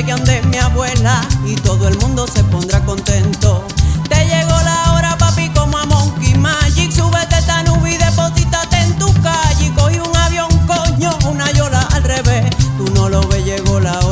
que ande mi abuela y todo el mundo se pondrá contento. Te llegó la hora, papi, como a Monkey Magic. Súbete esta nube y deposítate en tu calle. Cogí un avión, coño, una yola al revés. Tú no lo ves, llegó la hora.